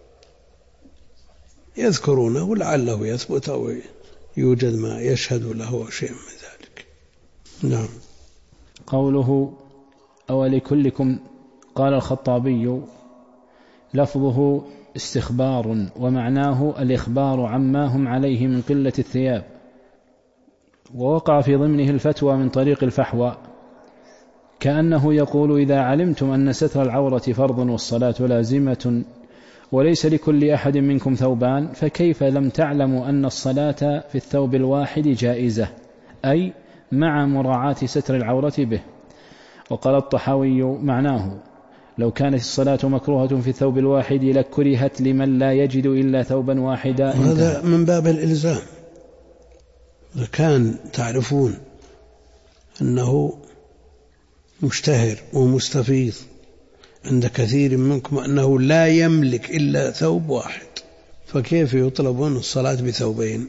يذكرونه ولعله يثبت أو يوجد ما يشهد له شيء من ذلك. نعم. قوله أولكلكم، قال الخطابي لفظه استخبار، ومعناه الإخبار عما هم عليه من قلة الثياب، ووقع في ضمنه الفتوى من طريق الفحوى، كأنه يقول إذا علمتم أن ستر العورة فرض والصلاة لازمة وليس لكل أحد منكم ثوبان، فكيف لم تعلموا أن الصلاة في الثوب الواحد جائزة، أي مع مراعاة ستر العورة به. وقال الطحاوي معناه لو كانت الصلاة مكروهة في الثوب الواحد لكرهت لمن لا يجد إلا ثوبا واحدا. هذا من باب الإلزام. إذا كان تعرفون أنه مشتهر ومستفيض عند كثير منكم أنه لا يملك إلا ثوب واحد، فكيف يطلبون الصلاة بثوبين؟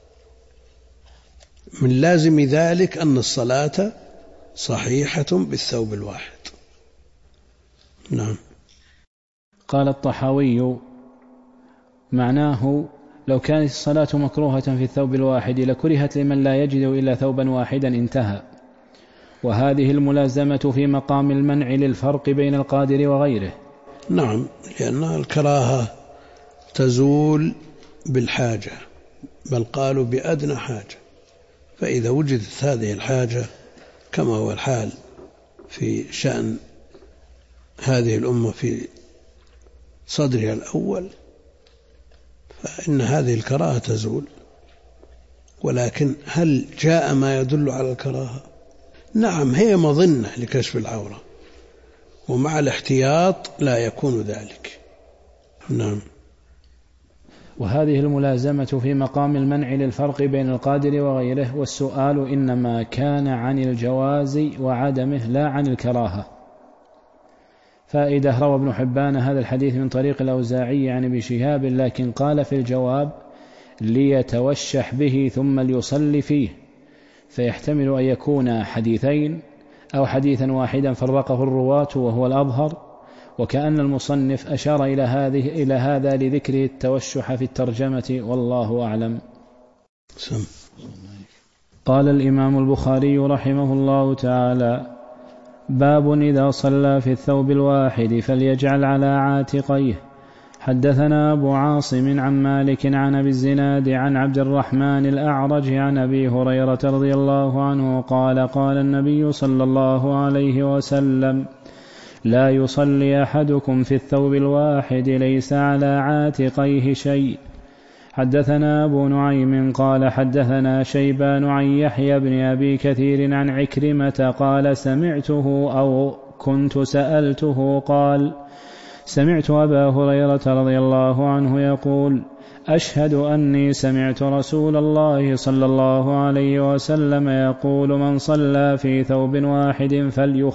من لازم ذلك أن الصلاة صحيحة بالثوب الواحد. نعم. قال الطحاوي معناه لو كانت الصلاة مكروهة في الثوب الواحد لكرهت لمن لا يجد إلا ثوبا واحدا، انتهى. وهذه الملازمة في مقام المنع للفرق بين القادر وغيره. نعم، لأن الكراهة تزول بالحاجة، بل قالوا بأدنى حاجة، فإذا وجدت هذه الحاجة كما هو الحال في شأن هذه الأمة في صدرها الأول، فإن هذه الكراهة تزول. ولكن هل جاء ما يدل على الكراهة؟ نعم، هي مظنة لكشف العورة، ومع الاحتياط لا يكون ذلك. نعم. وهذه الملازمة في مقام المنع للفرق بين القادر وغيره، والسؤال إنما كان عن الجواز وعدمه لا عن الكراهة. فإذا روى ابن حبان هذا الحديث من طريق الأوزاعي عن ابن شهاب، لكن قال في الجواب ليتوشح به ثم ليصلي فيه، فيحتمل أن يكون حديثين أو حديثا واحدا فرقه الرواة وهو الأظهر، وكأن المصنف أشار إلى هذا لذكره التوشح في الترجمة، والله أعلم. قال الإمام البخاري رحمه الله تعالى: باب إذا صلى في الثوب الواحد فليجعل على عاتقيه. حدثنا أبو عاصم عن مالك عن أبي الزناد عن عبد الرحمن الأعرج عن أبي هريرة رضي الله عنه قال قال النبي صلى الله عليه وسلم لا يصلي أحدكم في الثوب الواحد ليس على عاتقيه شيء. حدثنا أبو نعيم قال حدثنا شيبان عن يحيى بن أبي كثير عن عكرمة قال سمعته أو كنت سألته قال سمعت أبا هريرة رضي الله عنه يقول أشهد أني سمعت رسول الله صلى الله عليه وسلم يقول من صلى في ثوب واحد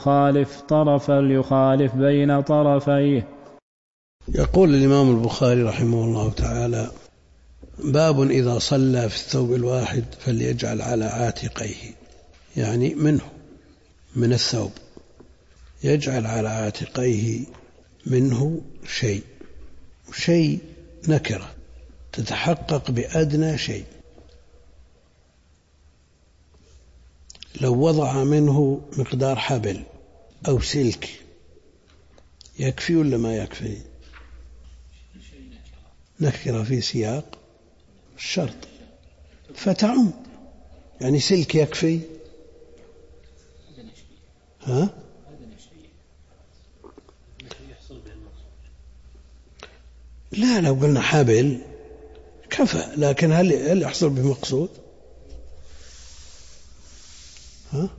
فليخالف بين طرفيه. يقول الإمام البخاري رحمه الله تعالى باب إذا صلى في الثوب الواحد فليجعل على عاتقيه، يعني من الثوب يجعل على عاتقيه منه شيء نكرة تتحقق بأدنى شيء. لو وضع منه مقدار حبل أو سلك يكفي ولا ما يكفي؟ نكرة في سياق الشرط فتعم، يعني سلك يكفي. ها؟ لا، لو قلنا حبل كفى، لكن هل يحصل بمقصود؟ ها؟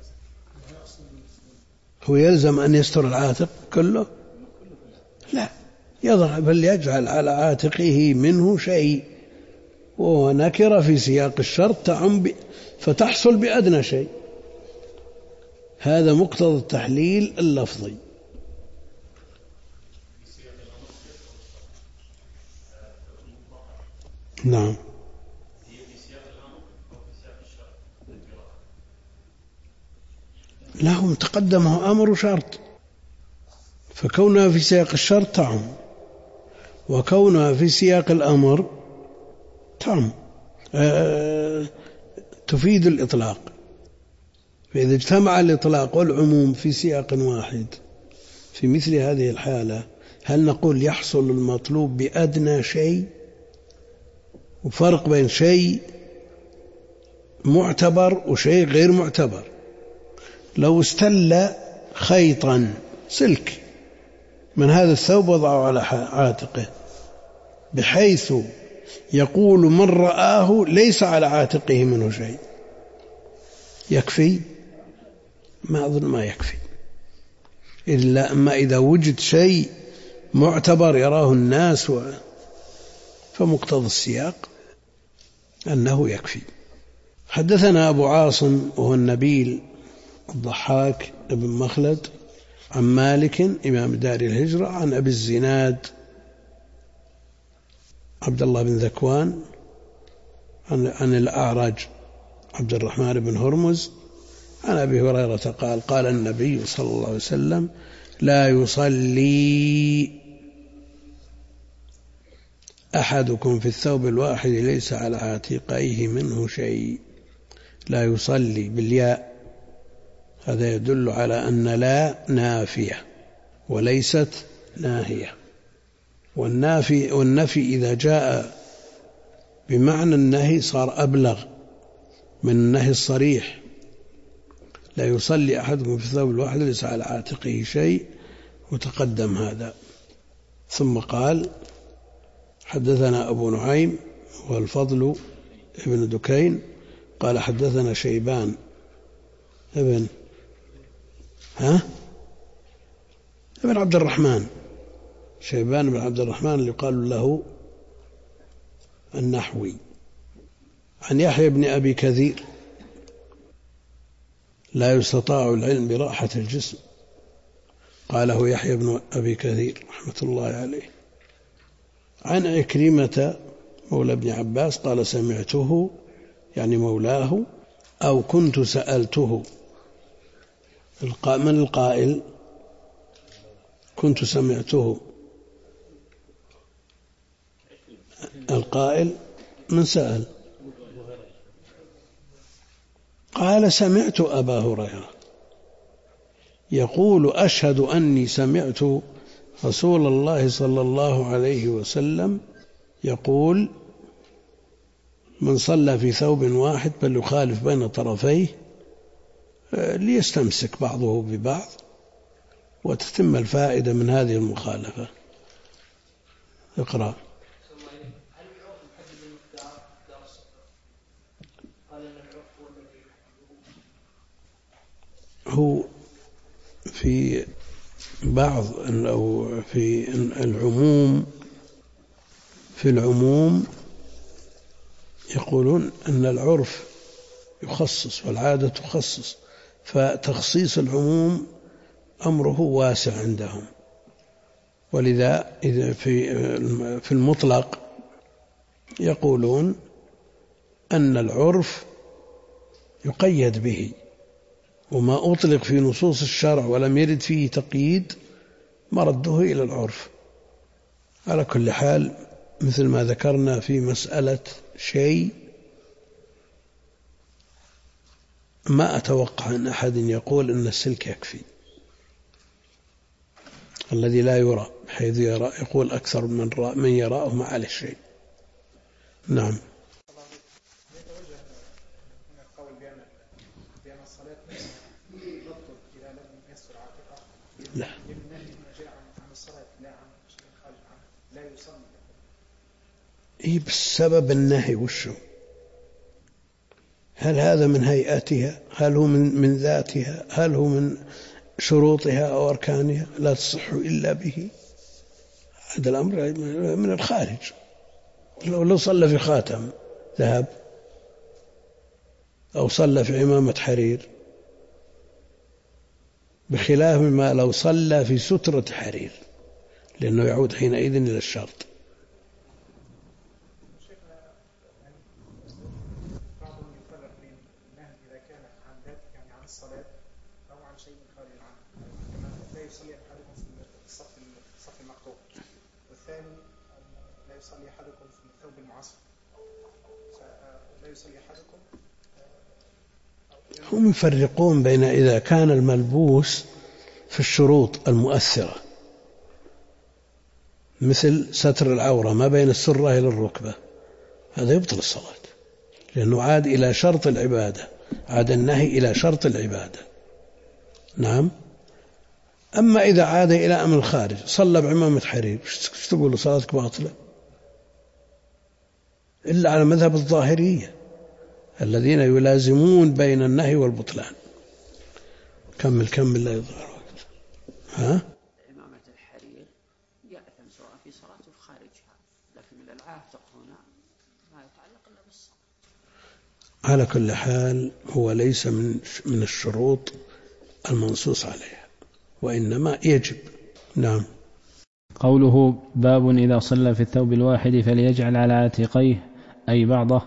هو يلزم أن يستر العاتق كله؟ لا، يضع بل يجعل على عاتقه منه شيء، وهو نكرة في سياق الشرط تعم فتحصل بأدنى شيء. هذا مقتضى التحليل اللفظي. نعم. لهم تقدمه أمر وشرط، فكونها في سياق الشرط تعم، وكونها في سياق الأمر تعم تفيد الإطلاق. فإذا اجتمع الإطلاق والعموم في سياق واحد في مثل هذه الحالة، هل نقول يحصل المطلوب بأدنى شيء؟ وفرق بين شيء معتبر وشيء غير معتبر. لو استل خيطا سلك من هذا الثوب وضعه على عاتقه بحيث يقول من رآه ليس على عاتقه منه شيء، يكفي؟ ما أظن ما يكفي، إلا أما إذا وجد شيء معتبر يراه الناس فمقتضى السياق أنه يكفي. حدثنا أبو عاصم وهو النبيل الضحاك ابن مخلد عن مالك إمام دار الهجرة عن أبي الزناد عبد الله بن ذكوان عن الأعرج عبد الرحمن بن هرمز عن أبي هريرة قال قال النبي صلى الله عليه وسلم لا يصلي أحدكم في الثوب الواحد ليس على عاتقيه منه شيء. لا يصلي بالياء، هذا يدل على أن لا نافية وليست ناهية، والنفي إذا جاء بمعنى النهي صار أبلغ من النهي الصريح. لا يصلي أحدكم في الثوب الواحد ليس على عاتقه شيء، وتقدم هذا. ثم قال حدثنا أبو نعيم والفضل ابن دكين قال حدثنا شيبان ابن عبد الرحمن، شيبان بن عبد الرحمن اللي قالوا له النحوي، عن يحيى بن أبي كثير لا يستطاع العلم براحة الجسم، قاله يحيى بن أبي كثير رحمة الله عليه. عن عكرمة مولى ابن عباس قال سمعته يعني مولاه أو كنت سألته. من القائل؟ كنت سمعته، القائل من سأل؟ قال سمعت أبا هريرة، يقول أشهد أني سمعت رسول الله صلى الله عليه وسلم يقول من صلى في ثوب واحد بل يخالف بين طرفيه ليستمسك بعضه ببعض وتتم الفائدة من هذه المخالفة. اقرأ. هو في بعض أو في العموم يقولون أن العرف يخصص والعادة تخصص، فتخصيص العموم أمره واسع عندهم. ولذا إذا في المطلق يقولون أن العرف يقيد به، وما أطلق في نصوص الشرع ولم يرد فيه تقييد مرده إلى العرف. على كل حال مثل ما ذكرنا في مسألة شيء، ما أتوقع أن أحد يقول أن السلك يكفي، الذي لا يرى بحيث يقول أكثر من يراه ما عليه شيء. نعم. لا. إيه بسبب النهي وشو؟ هل هذا من هيئتها؟ هل هو من ذاتها؟ هل هو من شروطها أو أركانها؟ لا تصح إلا به. هذا الأمر من الخارج. لو صلى في خاتم ذهب أو صلى في عمامة حرير، بخلاف ما لو صلى في سترة حرير، لأنه يعود حينئذ إلى الشرط. هم يفرقون بين إذا كان الملبوس في الشروط المؤثرة مثل ستر العورة ما بين السرة إلى الركبة، هذا يبطل الصلاة لأنه عاد إلى شرط العبادة، عاد النهي إلى شرط العبادة. نعم. أما إذا عاد إلى أمر الخارج، صلى بعمامة حرير، ايش تقول صلاتك باطلة؟ إلا على مذهب الظاهرية الذين يلازمون بين النهي والبطلان. كمل لا يظهر وقت. عمامة الحرير يأثم سواء في صلاة أو خارجها، لكن العاتق هنا ما يتعلق إلا بالصلاة. على كل حال هو ليس من الشروط المنصوص عليها، وإنما يجب. نعم. قوله باب إذا صلى في الثوب الواحد فليجعل على عاتقيه أي بعضه،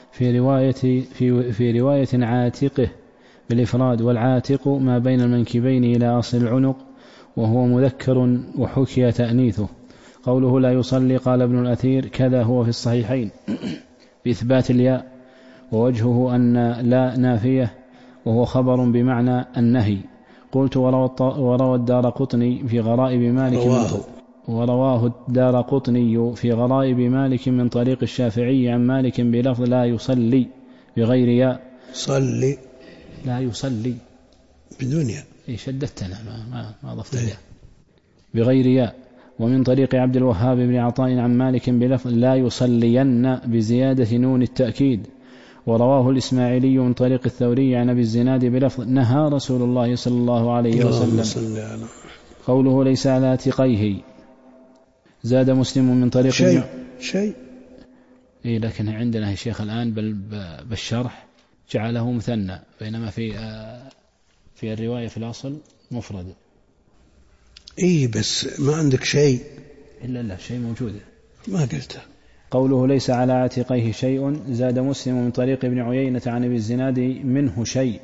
في رواية عاتقه بالإفراد، والعاتق ما بين المنكبين إلى أصل العنق، وهو مذكر وحكي تأنيثه. قوله لا يصلي قال ابن الأثير كذا هو في الصحيحين بإثبات الياء، ووجهه أن لا نافية وهو خبر بمعنى النهي. قلت وروى الدارقطني في غرائب مالك ورواه الدارقطني في غرائب مالك من طريق الشافعي عن مالك بلفظ لا يصلي بغير ياء. صلي لا يصلي بدون ياء. شددتنا ما ضفت ياء بغير ياء. ومن طريق عبد الوهاب بن عطاء عن مالك بلفظ لا يصلين بزيادة نون التأكيد. ورواه الإسماعيلي من طريق الثوري عن أبي الزناد بلفظ نهى رسول الله صلى الله عليه وسلم. قوله ليس على عاتقيه زاد مسلم من طريق شيء إيه، لكن عندنا يا شيخ الآن بالشرح جعله مثنى، بينما في الرواية في الأصل مفرد. إيه بس ما عندك شيء إلا شيء موجود ما قلته. قوله ليس على عاتقيه شيء زاد مسلم من طريق ابن عيينة عن أبي الزناد منه شيء،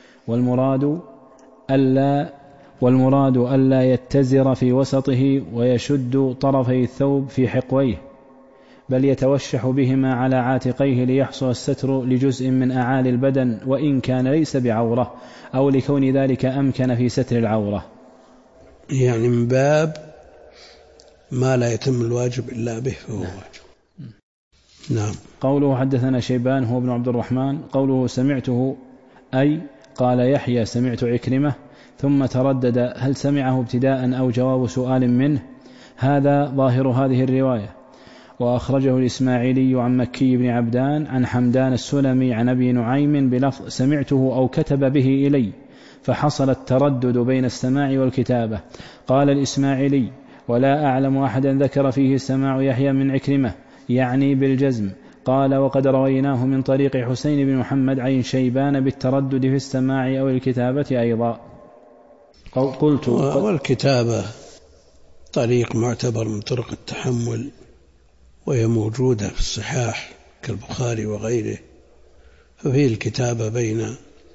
والمراد ألا يتزر في وسطه ويشد طرفي الثوب في حقويه، بل يتوشح بهما على عاتقيه ليحصل الستر لجزء من أعالي البدن وإن كان ليس بعورة، أو لكون ذلك أمكن في ستر العورة. يعني من باب ما لا يتم الواجب إلا به فهو واجب. نعم. قوله حدثنا شيبان هو ابن عبد الرحمن. قوله سمعته أي قال يحيى سمعت عكرمة، ثم تردد هل سمعه ابتداء أو جواب سؤال منه، هذا ظاهر هذه الرواية. وأخرجه الإسماعيلي عن مكي بن عبدان عن حمدان السلمي عن أبي نعيم بلفظ سمعته أو كتب به إلي، فحصل التردد بين السماع والكتابة. قال الإسماعيلي ولا أعلم أحدا ذكر فيه السماع يحيى من عكرمة يعني بالجزم. قال وقد رويناه من طريق حسين بن محمد عن شيبان بالتردد في السماع أو الكتابة أيضا. قلت والكتابة طريق معتبر من طرق التحمل، وهي موجودة في الصحاح كالبخاري وغيره، ففيه الكتابة بين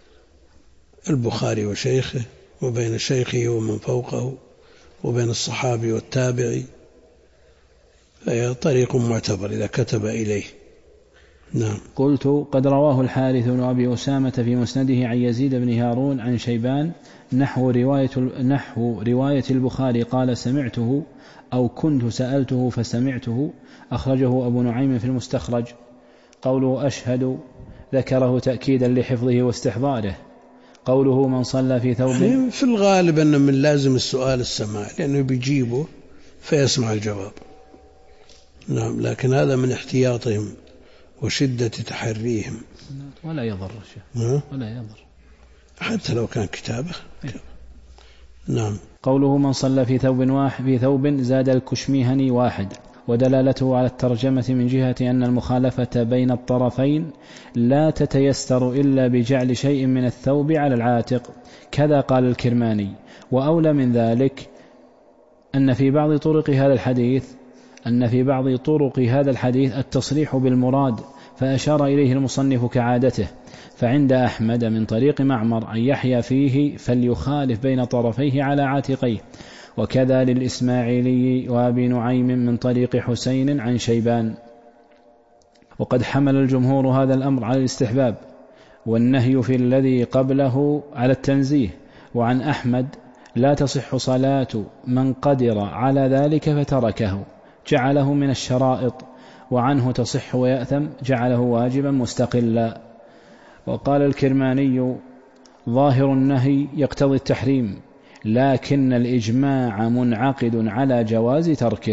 البخاري وشيخه وبين شيخه ومن فوقه وبين الصحابي والتابعي، فهي طريق معتبر إذا كتب إليه. نعم. قلت قد رواه الحارث بن أبي أسامة في مسنده عن يزيد بن هارون عن شيبان نحو رواية البخاري قال سمعته أو كنت سألته فسمعته، أخرجه أبو نعيم في المستخرج. قوله أشهد ذكره تأكيدا لحفظه واستحضاره. قوله من صلى في ثوب، في الغالب أن من لازم السؤال السماع لأنه بيجيبه فيسمع الجواب. نعم، لكن هذا من احتياطهم وشدة تحريهم. ولا يضر ولا يضر حتى لو كان كتابة. نعم. قوله من صلى في ثوب زاد الكشميهني واحد، ودلالته على الترجمة من جهة أن المخالفة بين الطرفين لا تتيسر إلا بجعل شيء من الثوب على العاتق، كذا قال الكرماني. وأولى من ذلك أن في بعض طرق هذا الحديث التصريح بالمراد، فأشار إليه المصنف كعادته. فعند أحمد من طريق معمر عن يحيى فيه فليخالف بين طرفيه على عاتقيه، وكذا للإسماعيلي وأبي نعيم من طريق حسين عن شيبان. وقد حمل الجمهور هذا الأمر على الاستحباب، والنهي في الذي قبله على التنزيه. وعن أحمد لا تصح صلاة من قدر على ذلك فتركه جعله من الشرائط، وعنه تصح ويأثم جعله واجبا مستقلا. وقال الكرماني ظاهر النهي يقتضي التحريم، لكن الإجماع منعقد على جواز تركه،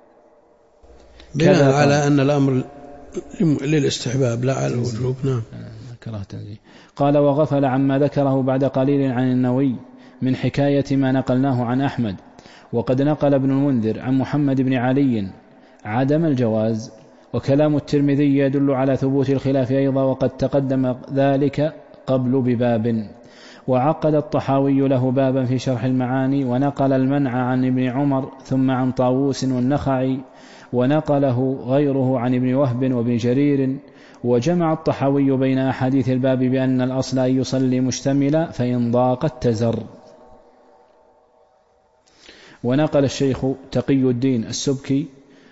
بناء على أن الأمر للاستحباب لا على الوجوب. نعم. قال وغفل عما ذكره بعد قليل عن النووي من حكاية ما نقلناه عن أحمد. وقد نقل ابن المنذر عن محمد بن علي عدم الجواز، وكلام الترمذي يدل على ثبوت الخلاف أيضا، وقد تقدم ذلك قبل بباب. وعقد الطحاوي له بابا في شرح المعاني، ونقل المنع عن ابن عمر ثم عن طاووس والنخعي، ونقله غيره عن ابن وهب وابن جرير. وجمع الطحاوي بين أحاديث الباب بأن الأصل أن يصلي مشتملا، فإن ضاق اتزر. ونقل الشيخ تقي الدين السبكي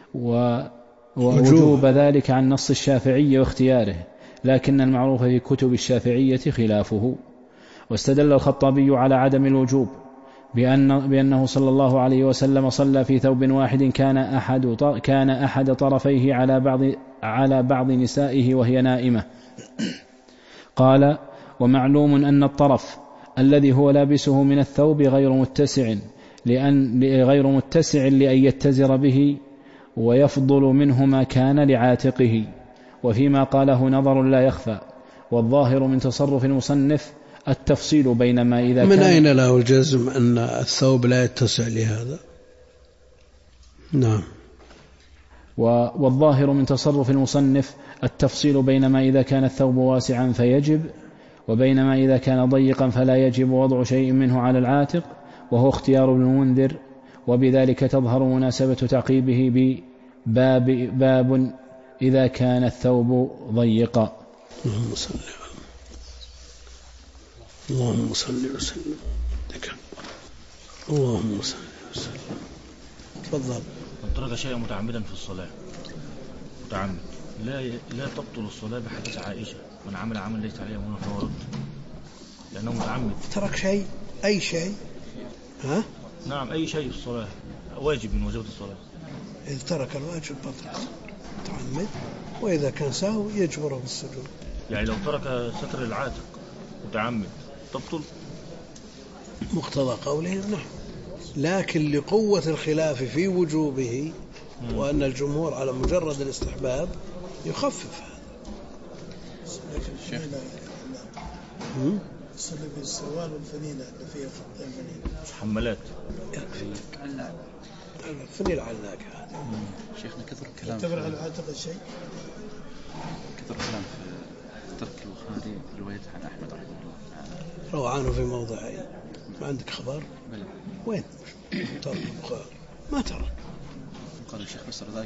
ووجوب ذلك عن نص الشافعي واختياره، لكن المعروف في كتب الشافعية خلافه. واستدل الخطابي على عدم الوجوب بأنه صلى الله عليه وسلم صلى في ثوب واحد كان أحد طرفيه على بعض نسائه وهي نائمة. قال ومعلوم أن الطرف الذي هو لابسه من الثوب غير متسع لأن يتزر به، ويفضل منه ما كان لعاتقه. وفيما قاله نظر لا يخفى، والظاهر من تصرف المصنف التفصيل بين ما إذا من كان أين له الجزم أن الثوب لا يتسع لهذا؟ نعم. والظاهر من تصرف المصنف التفصيل بين ما إذا كان الثوب واسعا فيجب، وبين ما إذا كان ضيقا فلا يجب وضع شيء منه على العاتق، وهو اختيار ابن المنذر. وبذلك تظهر مناسبة تعقيبه باب إذا كان الثوب ضيقا. اللهم صل وسلم. تفضل. من ترك شيئا متعمدا في الصلاة متعمد لا تبطل الصلاة بحديث عائشة من عمل عمل ليس عليه أمرنا فهو رد، لأنه متعمد. ترك شيء، أي شيء. ها؟ نعم، أي شيء في الصلاة واجب من واجبات الصلاة. إذا ترك الواجب بطل متعمد، وإذا كان سهو يجبره بالسجود. يعني لو ترك ستر العاتق متعمد تبطل؟ مقتضى قولهم نعم، لكن لقوة الخلاف في وجوبه وأن الجمهور على مجرد الاستحباب يخفف هذا. صلي بالسروال والفنيلة اللي فيها الفنيلة حمالات يكفي الفنيل علاق هذا. شيخنا كثر الكلام تبرع العاتق الشيء، كثر الكلام في ترك البخاري رواية عن أحمد رحمه الله تعالى، روى عنه في موضعين. ما عندك خبر؟ بلى. وين ترك البخاري؟ ما ترك. قال الشيخ فسر ذلك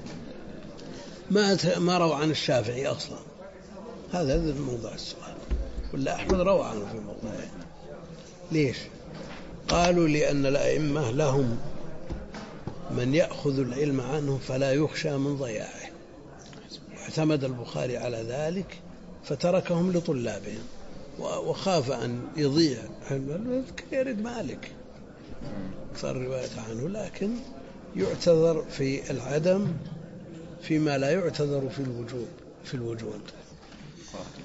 ما روى عن الشافعي أصلا، هذا الموضع السؤال. ولا أحمد روى عنه في موضعين. ليش؟ قالوا لأن الأئمة لهم من يأخذ العلم عنه فلا يخشى من ضياعه، واعتمد البخاري على ذلك فتركهم لطلابهم، وخاف أن يضيع يرد مالك صار رواية عنه، لكن يعتذر في العدم فيما لا يعتذر في الوجود.